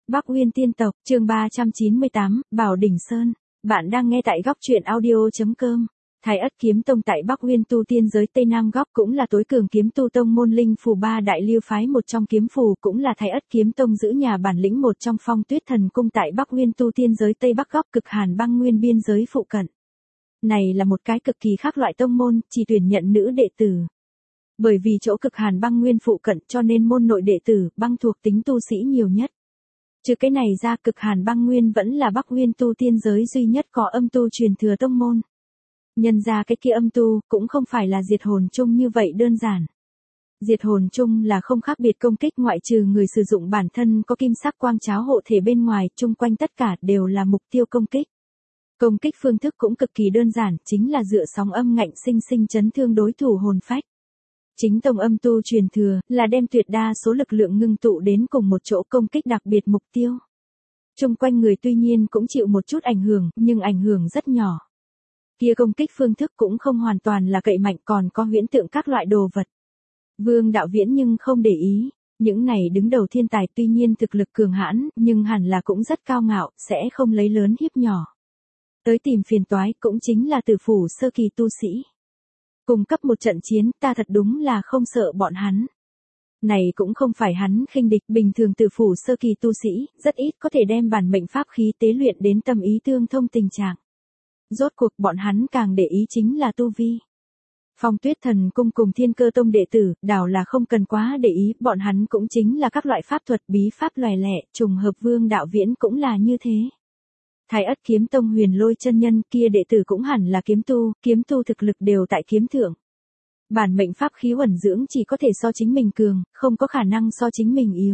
Bắc Uyên tiên tộc, chương 398, Bảo Đỉnh Sơn. Bạn đang nghe tại góc truyện audio.com. Thái Ất Kiếm Tông tại Bắc Uyên tu tiên giới Tây Nam Góc cũng là tối cường kiếm tu tông môn linh phù ba đại lưu phái, một trong kiếm phù cũng là Thái Ất Kiếm Tông giữ nhà bản lĩnh một trong Phong Tuyết Thần Cung tại Bắc Uyên tu tiên giới Tây Bắc Góc cực hàn băng nguyên biên giới phụ cận. Này là một cái cực kỳ khác loại tông môn, chỉ tuyển nhận nữ đệ tử. Bởi vì chỗ cực hàn băng nguyên phụ cận cho nên môn nội đệ tử băng thuộc tính tu sĩ nhiều nhất. Trừ cái này ra, cực hàn băng nguyên vẫn là Bắc Uyên tu tiên giới duy nhất có âm tu truyền thừa tông môn. Nhân ra cái kia âm tu cũng không phải là diệt hồn chung như vậy đơn giản. Diệt hồn chung là không khác biệt công kích, ngoại trừ người sử dụng bản thân có kim sắc quang cháo hộ thể bên ngoài, chung quanh tất cả đều là mục tiêu công kích. Công kích phương thức cũng cực kỳ đơn giản, chính là dựa sóng âm ngạnh sinh sinh chấn thương đối thủ hồn phách. Chính tông âm tu truyền thừa là đem tuyệt đa số lực lượng ngưng tụ đến cùng một chỗ công kích đặc biệt mục tiêu. Chung quanh người tuy nhiên cũng chịu một chút ảnh hưởng, nhưng ảnh hưởng rất nhỏ. Kia công kích phương thức cũng không hoàn toàn là cậy mạnh, còn có huyễn tượng các loại đồ vật. Vương Đạo Viễn nhưng không để ý, những này đứng đầu thiên tài tuy nhiên thực lực cường hãn, nhưng hẳn là cũng rất cao ngạo, sẽ không lấy lớn hiếp nhỏ. Tới tìm phiền toái cũng chính là tử phủ sơ kỳ tu sĩ. Cùng cấp một trận chiến, ta thật đúng là không sợ bọn hắn. Này cũng không phải hắn khinh địch, bình thường tử phủ sơ kỳ tu sĩ, rất ít có thể đem bản mệnh pháp khí tế luyện đến tâm ý tương thông tình trạng. Rốt cuộc bọn hắn càng để ý chính là tu vi. Phong Tuyết Thần Cung cùng Thiên Cơ Tông đệ tử, đảo là không cần quá để ý, bọn hắn cũng chính là các loại pháp thuật bí pháp lòe lẻ, trùng hợp Vương Đạo Viễn cũng là như thế. Thái Ất Kiếm Tông Huyền Lôi chân nhân kia đệ tử cũng hẳn là kiếm tu thực lực đều tại kiếm thượng. Bản mệnh pháp khí uẩn dưỡng chỉ có thể so chính mình cường, không có khả năng so chính mình yếu.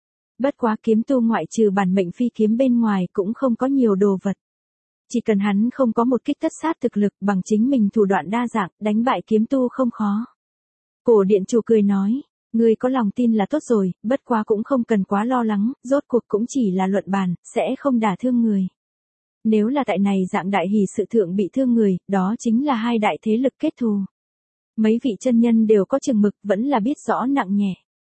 Bất quá kiếm tu ngoại trừ bản mệnh phi kiếm bên ngoài cũng không có nhiều đồ vật. Chỉ cần hắn không có một kích tất sát thực lực, bằng chính mình thủ đoạn đa dạng, đánh bại kiếm tu không khó. Cổ điện chủ cười nói, ngươi có lòng tin là tốt rồi, bất quá cũng không cần quá lo lắng, rốt cuộc cũng chỉ là luận bàn, sẽ không đả thương người. Nếu là tại này dạng đại hỷ sự thượng bị thương người, đó chính là hai đại thế lực kết thù. Mấy vị chân nhân đều có chừng mực, vẫn là biết rõ nặng nhẹ.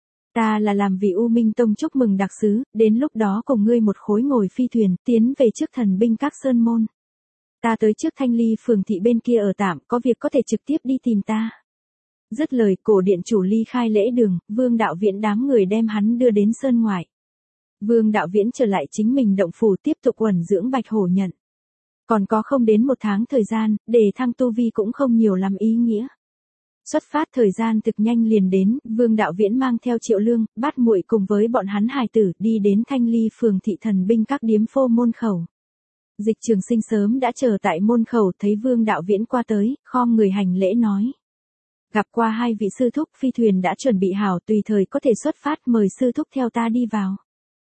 Ta là làm vì U Minh Tông chúc mừng đặc sứ, đến lúc đó cùng ngươi một khối ngồi phi thuyền, tiến về trước thần binh các sơn môn. Ta tới trước Thanh Ly phường thị bên kia ở tạm, có việc có thể trực tiếp đi tìm ta. Dứt lời, cổ điện chủ ly khai lễ đường, Vương Đạo Viễn đám người đem hắn đưa đến sơn ngoại. Vương Đạo Viễn trở lại chính mình động phủ tiếp tục uẩn dưỡng bạch hổ nhận. Còn có không đến một tháng thời gian, để thăng tu vi cũng không nhiều lắm ý nghĩa. Xuất phát thời gian thực nhanh liền đến, Vương Đạo Viễn mang theo Triệu Lương, Bát Muội cùng với bọn hắn hài tử đi đến Thanh Ly phường thị thần binh các điếm phô môn khẩu. Dịch Trường Sinh sớm đã chờ tại môn khẩu, thấy Vương Đạo Viễn qua tới, khom người hành lễ nói. Gặp qua hai vị sư thúc, phi thuyền đã chuẩn bị hảo, tùy thời có thể xuất phát, mời sư thúc theo ta đi vào.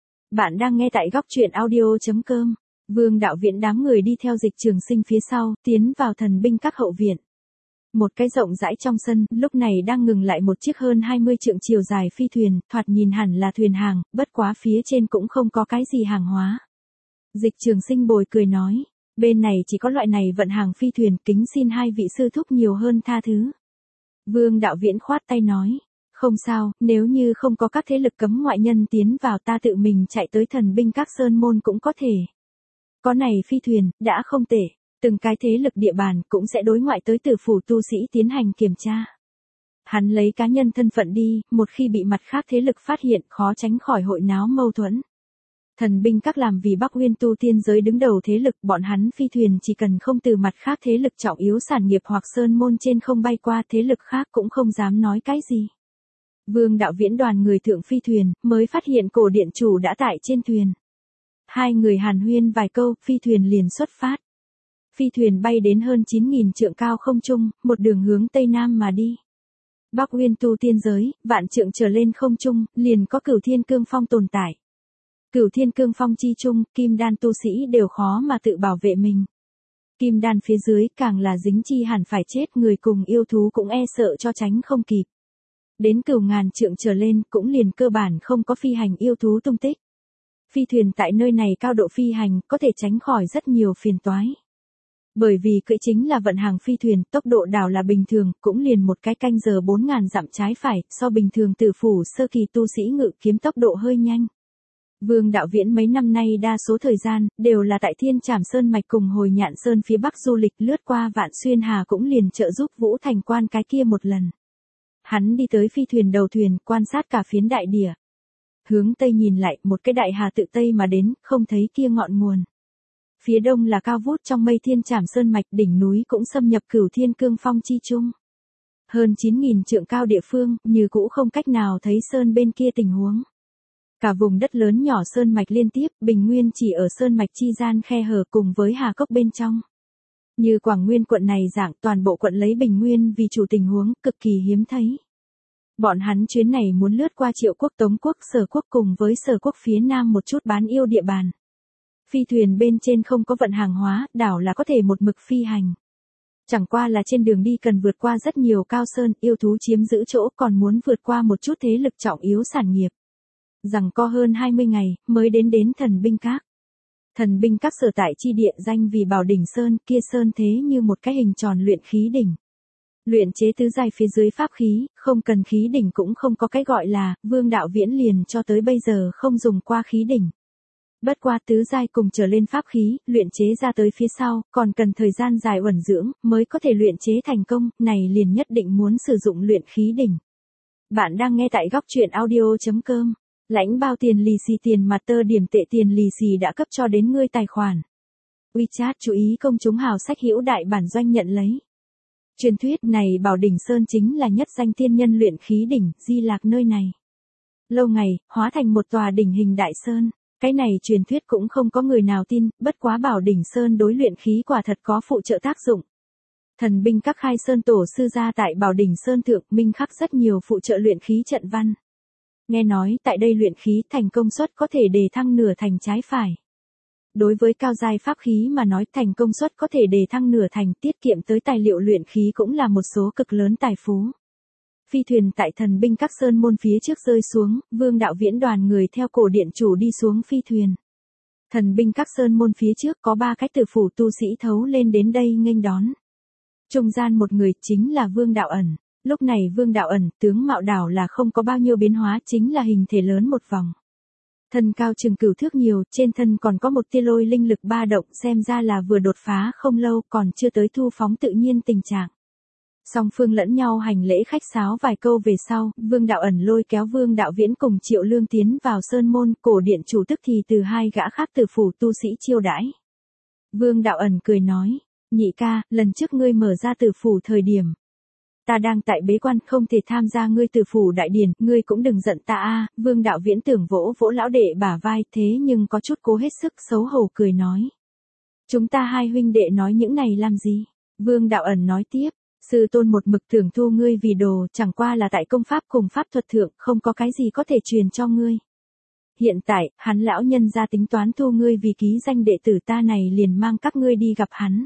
Bạn đang nghe tại góc truyện audio.com. Vương Đạo Viễn đám người đi theo Dịch Trường Sinh phía sau, tiến vào thần binh các hậu viện. Một cái rộng rãi trong sân, lúc này đang ngừng lại một chiếc hơn 20 trượng chiều dài phi thuyền, thoạt nhìn hẳn là thuyền hàng, bất quá phía trên cũng không có cái gì hàng hóa. Dịch Trường Sinh bồi cười nói, bên này chỉ có loại này vận hàng phi thuyền, kính xin hai vị sư thúc nhiều hơn tha thứ. Vương Đạo Viễn khoát tay nói, không sao, nếu như không có các thế lực cấm ngoại nhân tiến vào, ta tự mình chạy tới thần binh các sơn môn cũng có thể. Có này phi thuyền, đã không tệ. Từng cái thế lực địa bàn cũng sẽ đối ngoại tới tử phủ tu sĩ tiến hành kiểm tra. Hắn lấy cá nhân thân phận đi, một khi bị mặt khác thế lực phát hiện, khó tránh khỏi hội náo mâu thuẫn. Thần binh các làm vì Bắc Uyên tu tiên giới đứng đầu thế lực, bọn hắn phi thuyền chỉ cần không từ mặt khác thế lực trọng yếu sản nghiệp hoặc sơn môn trên không bay qua, thế lực khác cũng không dám nói cái gì. Vương Đạo Viễn đoàn người thượng phi thuyền, mới phát hiện cổ điện chủ đã tại trên thuyền. Hai người hàn huyên vài câu, phi thuyền liền xuất phát. Phi thuyền bay đến hơn 9.000 trượng cao không trung, một đường hướng Tây Nam mà đi. Bắc Uyên tu tiên giới, vạn trượng trở lên không trung, liền có Cửu Thiên Cương Phong tồn tại. Cửu Thiên Cương Phong chi trung, kim đan tu sĩ đều khó mà tự bảo vệ mình. Kim đan phía dưới càng là dính chi hẳn phải chết, người cùng yêu thú cũng e sợ cho tránh không kịp. Đến cửu ngàn trượng trở lên cũng liền cơ bản không có phi hành yêu thú tung tích. Phi thuyền tại nơi này cao độ phi hành có thể tránh khỏi rất nhiều phiền toái. Bởi vì cưỡi chính là vận hàng phi thuyền, tốc độ đảo là bình thường, cũng liền một cái canh giờ 4.000 dặm trái phải, so bình thường tử phủ sơ kỳ tu sĩ ngự kiếm tốc độ hơi nhanh. Vương Đạo Viễn mấy năm nay đa số thời gian, đều là tại Thiên Trảm Sơn Mạch cùng Hồi Nhạn Sơn phía Bắc du lịch lướt qua Vạn Xuyên Hà cũng liền trợ giúp Vũ Thành Quan cái kia một lần. Hắn đi tới phi thuyền đầu thuyền, quan sát cả phiến đại địa. Hướng Tây nhìn lại, một cái đại hà tự Tây mà đến, không thấy kia ngọn nguồn. Phía đông là cao vút trong mây Thiên Trảm Sơn Mạch, đỉnh núi cũng xâm nhập Cửu Thiên Cương Phong chi trung. Hơn 9.000 trượng cao địa phương, như cũ không cách nào thấy sơn bên kia tình huống. Cả vùng đất lớn nhỏ sơn mạch liên tiếp, bình nguyên chỉ ở sơn mạch chi gian khe hở cùng với hà cốc bên trong. Như Quảng Nguyên quận này dạng, toàn bộ quận lấy bình nguyên vì chủ tình huống, cực kỳ hiếm thấy. Bọn hắn chuyến này muốn lướt qua Triệu quốc, Tống quốc, Sở quốc cùng với Sở quốc phía nam một chút bán yêu địa bàn. Phi thuyền bên trên không có vận hàng hóa, đảo là có thể một mực phi hành. Chẳng qua là trên đường đi cần vượt qua rất nhiều cao sơn, yêu thú chiếm giữ chỗ, còn muốn vượt qua một chút thế lực trọng yếu sản nghiệp. Rằng có hơn 20 ngày, mới đến Thần Binh Các. Thần Binh Các sở tại chi địa danh vì Bảo Đỉnh Sơn, kia sơn thế như một cái hình tròn luyện khí đỉnh. Luyện chế tứ giai phía dưới pháp khí, không cần khí đỉnh cũng không có cái gọi là, Vương Đạo Viễn liền cho tới bây giờ không dùng qua khí đỉnh. Bất qua tứ giai cùng trở lên pháp khí, luyện chế ra tới phía sau, còn cần thời gian dài uẩn dưỡng, mới có thể luyện chế thành công, này liền nhất định muốn sử dụng luyện khí đỉnh. Bạn đang nghe tại góc truyện audio.com. Lãnh bao tiền lì xì tiền mặt tơ điểm tệ tiền lì xì đã cấp cho đến ngươi tài khoản. WeChat chú ý công chúng hào sách hữu đại bản doanh nhận lấy. Truyền thuyết này Bảo Đỉnh Sơn chính là nhất danh tiên nhân luyện khí đỉnh, di lạc nơi này. Lâu ngày, hóa thành một tòa đỉnh hình đại sơn. Cái này truyền thuyết cũng không có người nào tin, bất quá Bảo Đỉnh Sơn đối luyện khí quả thật có phụ trợ tác dụng. Thần Binh Các khai sơn tổ sư ra tại Bảo Đỉnh Sơn thượng minh khắc rất nhiều phụ trợ luyện khí trận văn. Nghe nói tại đây luyện khí thành công suất có thể đề thăng nửa thành trái phải. Đối với cao giai pháp khí mà nói thành công suất có thể đề thăng nửa thành, tiết kiệm tới tài liệu luyện khí cũng là một số cực lớn tài phú. Phi thuyền tại Thần Binh Các sơn môn phía trước rơi xuống, Vương Đạo Viễn đoàn người theo cổ điện chủ đi xuống phi thuyền. Thần Binh Các sơn môn phía trước có 3 cái tử phủ tu sĩ thấu lên đến đây nghênh đón. Trung gian một người chính là Vương Đạo Ẩn. Lúc này Vương Đạo Ẩn, tướng mạo đảo là không có bao nhiêu biến hóa, chính là hình thể lớn một vòng. Thân cao chừng cửu thước nhiều, trên thân còn có một tia lôi linh lực ba động, xem ra là vừa đột phá không lâu, còn chưa tới thu phóng tự nhiên tình trạng. Song phương lẫn nhau hành lễ khách sáo vài câu về sau, Vương Đạo Ẩn lôi kéo Vương Đạo Viễn cùng Triệu Lương tiến vào sơn môn, cổ điện chủ tức thì từ 2 gã khác tử phủ tu sĩ chiêu đãi. Vương Đạo Ẩn cười nói, nhị ca, lần trước ngươi mở ra tử phủ thời điểm. Ta đang tại bế quan không thể tham gia ngươi tử phủ đại điển, ngươi cũng đừng giận ta a. Vương Đạo Viễn tưởng vỗ vỗ lão đệ bả vai, thế nhưng có chút cố hết sức xấu hổ cười nói. Chúng ta hai huynh đệ nói những này làm gì? Vương Đạo Ẩn nói tiếp, sư tôn một mực tưởng thu ngươi vì đồ, chẳng qua là tại công pháp cùng pháp thuật thượng, không có cái gì có thể truyền cho ngươi. Hiện tại, hắn lão nhân ra tính toán thu ngươi vì ký danh đệ tử, ta này liền mang các ngươi đi gặp hắn.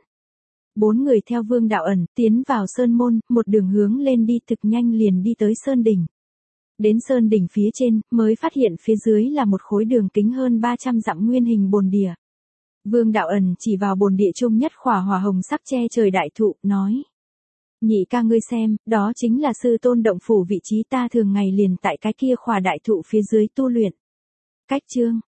4 người theo Vương Đạo Ẩn tiến vào sơn môn, một đường hướng lên đi thực nhanh liền đi tới sơn đỉnh. Đến sơn đỉnh phía trên, mới phát hiện phía dưới là một khối đường kính hơn 300 dặm nguyên hình bồn địa. Vương Đạo Ẩn chỉ vào bồn địa chung nhất khỏa hỏa hồng sắc che trời đại thụ, nói. Nhị ca ngươi xem, đó chính là sư tôn động phủ vị trí, ta thường ngày liền tại cái kia khỏa đại thụ phía dưới tu luyện. Cách chương,